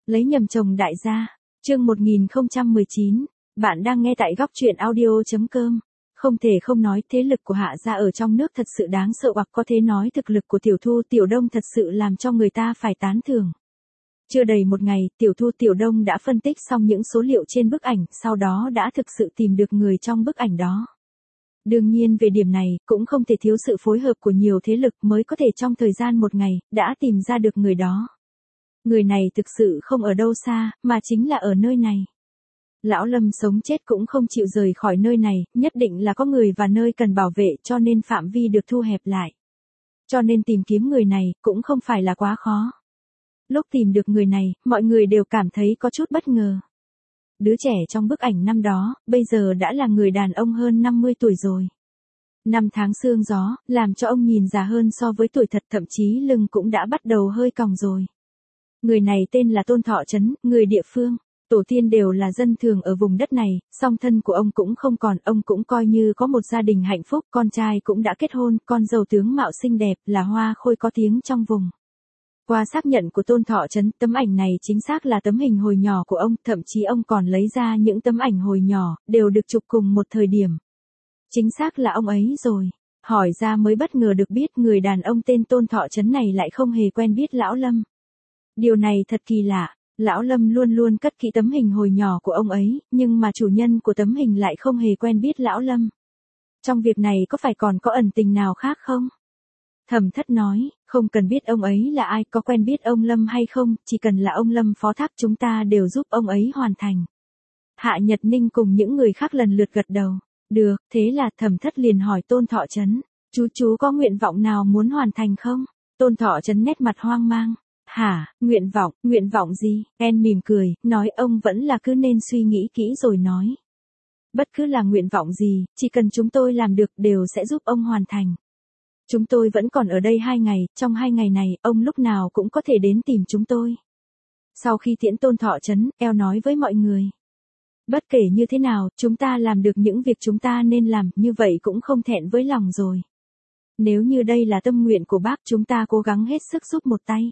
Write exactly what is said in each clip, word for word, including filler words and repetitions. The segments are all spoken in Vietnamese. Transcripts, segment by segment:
Lấy nhầm chồng đại gia. Chương một nghìn không trăm mười chín. Bạn đang nghe tại góc truyện audio chấm com. Không thể không nói, thế lực của Hạ gia ở trong nước thật sự đáng sợ, hoặc có thể nói thực lực của Tiểu Thu, Tiểu Đông thật sự làm cho người ta phải tán thưởng. Chưa đầy một ngày, Tiểu Thu, Tiểu Đông đã phân tích xong những số liệu trên bức ảnh, sau đó đã thực sự tìm được người trong bức ảnh đó. Đương nhiên về điểm này, cũng không thể thiếu sự phối hợp của nhiều thế lực mới có thể trong thời gian một ngày, đã tìm ra được người đó. Người này thực sự không ở đâu xa, mà chính là ở nơi này. Lão Lâm sống chết cũng không chịu rời khỏi nơi này, nhất định là có người và nơi cần bảo vệ, cho nên phạm vi được thu hẹp lại. Cho nên tìm kiếm người này, cũng không phải là quá khó. Lúc tìm được người này, mọi người đều cảm thấy có chút bất ngờ. Đứa trẻ trong bức ảnh năm đó, bây giờ đã là người đàn ông hơn năm mươi tuổi rồi. Năm tháng sương gió, làm cho ông nhìn già hơn so với tuổi thật, thậm chí lưng cũng đã bắt đầu hơi còng rồi. Người này tên là Tôn Thọ Trấn, người địa phương. Tổ tiên đều là dân thường ở vùng đất này, song thân của ông cũng không còn, ông cũng coi như có một gia đình hạnh phúc, con trai cũng đã kết hôn, con dâu tướng mạo xinh đẹp, là hoa khôi có tiếng trong vùng. Qua xác nhận của Tôn Thọ Trấn, tấm ảnh này chính xác là tấm hình hồi nhỏ của ông, thậm chí ông còn lấy ra những tấm ảnh hồi nhỏ, đều được chụp cùng một thời điểm. Chính xác là ông ấy rồi. Hỏi ra mới bất ngờ được biết người đàn ông tên Tôn Thọ Trấn này lại không hề quen biết Lão Lâm. Điều này thật kỳ lạ. Lão Lâm luôn luôn cất kỹ tấm hình hồi nhỏ của ông ấy, nhưng mà chủ nhân của tấm hình lại không hề quen biết Lão Lâm. Trong việc này có phải còn có ẩn tình nào khác không? Thẩm Thất nói, không cần biết ông ấy là ai, có quen biết ông Lâm hay không, chỉ cần là ông Lâm phó thác chúng ta đều giúp ông ấy hoàn thành. Hạ Nhật Ninh cùng những người khác lần lượt gật đầu. Được, thế là Thẩm Thất liền hỏi Tôn Thọ Trấn, chú chú có nguyện vọng nào muốn hoàn thành không? Tôn Thọ Trấn nét mặt hoang mang. Hả, nguyện vọng, nguyện vọng gì? En mỉm cười, nói ông vẫn là cứ nên suy nghĩ kỹ rồi nói. Bất cứ là nguyện vọng gì, chỉ cần chúng tôi làm được đều sẽ giúp ông hoàn thành. Chúng tôi vẫn còn ở đây hai ngày, trong hai ngày này, ông lúc nào cũng có thể đến tìm chúng tôi. Sau khi tiễn Tôn Thọ Trấn, eo nói với mọi người. Bất kể như thế nào, chúng ta làm được những việc chúng ta nên làm, như vậy cũng không thẹn với lòng rồi. Nếu như đây là tâm nguyện của bác, chúng ta cố gắng hết sức giúp một tay.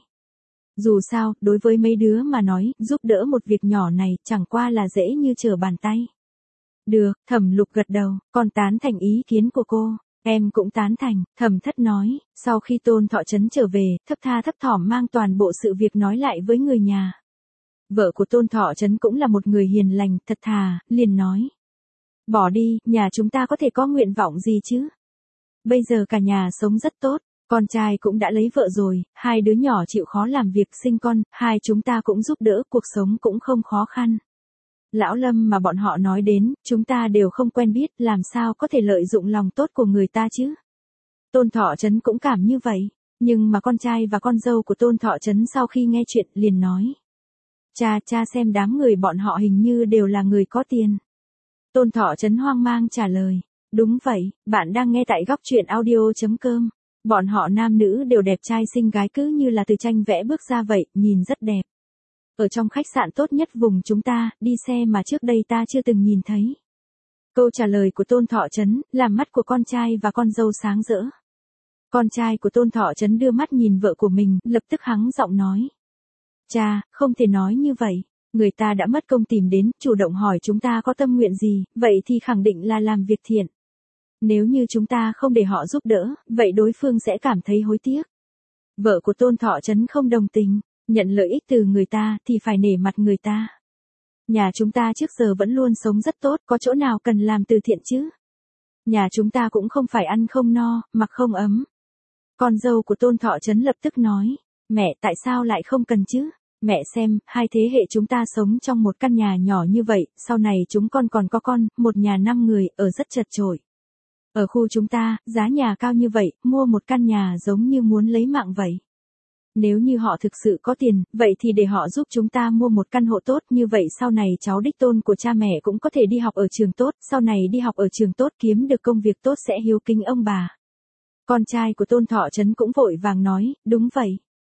Dù sao, đối với mấy đứa mà nói, giúp đỡ một việc nhỏ này, chẳng qua là dễ như trở bàn tay. Được, Thẩm Lục gật đầu, con tán thành ý kiến của cô. Em cũng tán thành, Thẩm Thất nói, sau khi Tôn Thọ Trấn trở về, thấp tha thấp thỏm mang toàn bộ sự việc nói lại với người nhà. Vợ của Tôn Thọ Trấn cũng là một người hiền lành, thật thà, liền nói. Bỏ đi, nhà chúng ta có thể có nguyện vọng gì chứ? Bây giờ cả nhà sống rất tốt. Con trai cũng đã lấy vợ rồi, hai đứa nhỏ chịu khó làm việc sinh con, hai chúng ta cũng giúp đỡ, cuộc sống cũng không khó khăn. Lão Lâm mà bọn họ nói đến, chúng ta đều không quen biết, làm sao có thể lợi dụng lòng tốt của người ta chứ? Tôn Thọ Trấn cũng cảm như vậy, nhưng mà con trai và con dâu của Tôn Thọ Trấn sau khi nghe chuyện liền nói. Cha, cha xem đám người bọn họ hình như đều là người có tiền. Tôn Thọ Trấn hoang mang trả lời, đúng vậy, bạn đang nghe tại góc truyện audio chấm com. Bọn họ nam nữ đều đẹp trai xinh gái cứ như là từ tranh vẽ bước ra vậy, nhìn rất đẹp. Ở trong khách sạn tốt nhất vùng chúng ta, đi xe mà trước đây ta chưa từng nhìn thấy. Câu trả lời của Tôn Thọ Trấn, làm mắt của con trai và con dâu sáng rỡ. Con trai của Tôn Thọ Trấn đưa mắt nhìn vợ của mình, lập tức hắng giọng nói. Cha, không thể nói như vậy. Người ta đã mất công tìm đến, chủ động hỏi chúng ta có tâm nguyện gì, vậy thì khẳng định là làm việc thiện. Nếu như chúng ta không để họ giúp đỡ, vậy đối phương sẽ cảm thấy hối tiếc. Vợ của Tôn Thọ Trấn không đồng tình, nhận lợi ích từ người ta thì phải nể mặt người ta. Nhà chúng ta trước giờ vẫn luôn sống rất tốt, có chỗ nào cần làm từ thiện chứ? Nhà chúng ta cũng không phải ăn không no, mặc không ấm. Con dâu của Tôn Thọ Trấn lập tức nói, mẹ tại sao lại không cần chứ? Mẹ xem, hai thế hệ chúng ta sống trong một căn nhà nhỏ như vậy, sau này chúng con còn có con, một nhà năm người, ở rất chật chội. Ở khu chúng ta, giá nhà cao như vậy, mua một căn nhà giống như muốn lấy mạng vậy. Nếu như họ thực sự có tiền, vậy thì để họ giúp chúng ta mua một căn hộ tốt, như vậy sau này cháu đích tôn của cha mẹ cũng có thể đi học ở trường tốt, sau này đi học ở trường tốt kiếm được công việc tốt sẽ hiếu kính ông bà. Con trai của Tôn Thọ Trấn cũng vội vàng nói, đúng vậy.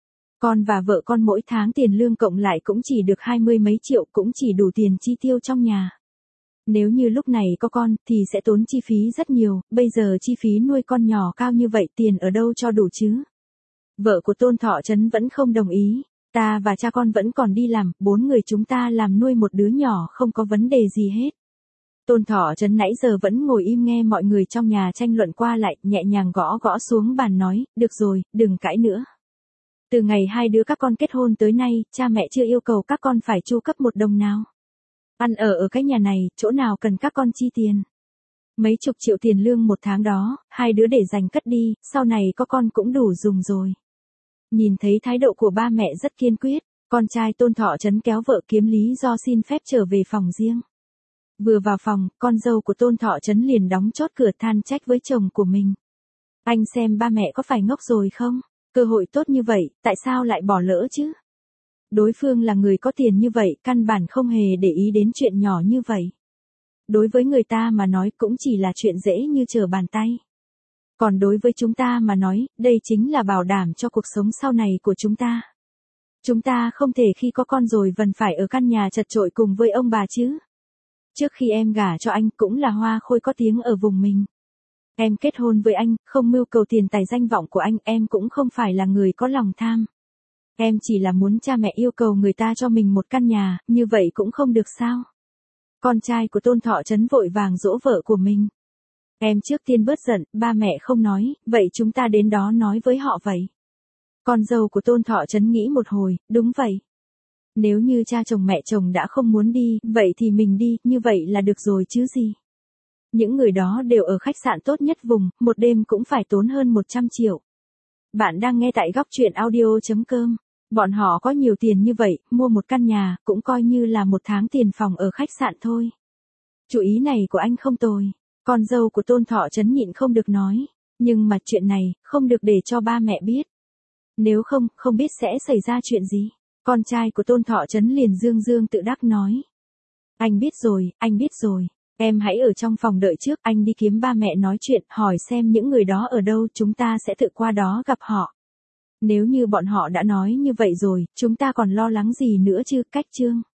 Con và vợ con mỗi tháng tiền lương cộng lại cũng chỉ được hai mươi mấy triệu, cũng chỉ đủ tiền chi tiêu trong nhà. Nếu như lúc này có con, thì sẽ tốn chi phí rất nhiều, bây giờ chi phí nuôi con nhỏ cao như vậy, tiền ở đâu cho đủ chứ? Vợ của Tôn Thọ Trấn vẫn không đồng ý. Ta và cha con vẫn còn đi làm, bốn người chúng ta làm nuôi một đứa nhỏ không có vấn đề gì hết. Tôn Thọ Trấn nãy giờ vẫn ngồi im nghe mọi người trong nhà tranh luận qua lại, nhẹ nhàng gõ gõ xuống bàn nói, được rồi, đừng cãi nữa. Từ ngày hai đứa các con kết hôn tới nay, cha mẹ chưa yêu cầu các con phải chu cấp một đồng nào. Ăn ở ở cái nhà này, chỗ nào cần các con chi tiền. Mấy chục triệu tiền lương một tháng đó, hai đứa để dành cất đi, sau này có con cũng đủ dùng rồi. Nhìn thấy thái độ của ba mẹ rất kiên quyết, con trai Tôn Thọ Trấn kéo vợ kiếm lý do xin phép trở về phòng riêng. Vừa vào phòng, con dâu của Tôn Thọ Trấn liền đóng chốt cửa than trách với chồng của mình. Anh xem ba mẹ có phải ngốc rồi không? Cơ hội tốt như vậy, tại sao lại bỏ lỡ chứ? Đối phương là người có tiền như vậy, căn bản không hề để ý đến chuyện nhỏ như vậy. Đối với người ta mà nói cũng chỉ là chuyện dễ như trở bàn tay. Còn đối với chúng ta mà nói, đây chính là bảo đảm cho cuộc sống sau này của chúng ta. Chúng ta không thể khi có con rồi vẫn phải ở căn nhà chật chội cùng với ông bà chứ. Trước khi em gả cho anh cũng là hoa khôi có tiếng ở vùng mình. Em kết hôn với anh, không mưu cầu tiền tài danh vọng của anh, em cũng không phải là người có lòng tham. Em chỉ là muốn cha mẹ yêu cầu người ta cho mình một căn nhà, như vậy cũng không được sao? Con trai của Tôn Thọ Trấn vội vàng dỗ vợ của mình. Em trước tiên bớt giận, ba mẹ không nói, vậy chúng ta đến đó nói với họ vậy. Con dâu của Tôn Thọ Trấn nghĩ một hồi, đúng vậy. Nếu như cha chồng mẹ chồng đã không muốn đi, vậy thì mình đi, như vậy là được rồi chứ gì. Những người đó đều ở khách sạn tốt nhất vùng, một đêm cũng phải tốn hơn một trăm triệu. Bạn đang nghe tại góc truyện audio chấm com. Bọn họ có nhiều tiền như vậy, mua một căn nhà, cũng coi như là một tháng tiền phòng ở khách sạn thôi. Chủ ý này của anh không tồi. Con dâu của Tôn Thọ Trấn nhịn không được nói. Nhưng mà chuyện này, không được để cho ba mẹ biết. Nếu không, không biết sẽ xảy ra chuyện gì. Con trai của Tôn Thọ Trấn liền dương dương tự đắc nói. Anh biết rồi, anh biết rồi. Em hãy ở trong phòng đợi trước, anh đi kiếm ba mẹ nói chuyện, hỏi xem những người đó ở đâu, chúng ta sẽ tự qua đó gặp họ. Nếu như bọn họ đã nói như vậy rồi, chúng ta còn lo lắng gì nữa chứ, cách chương.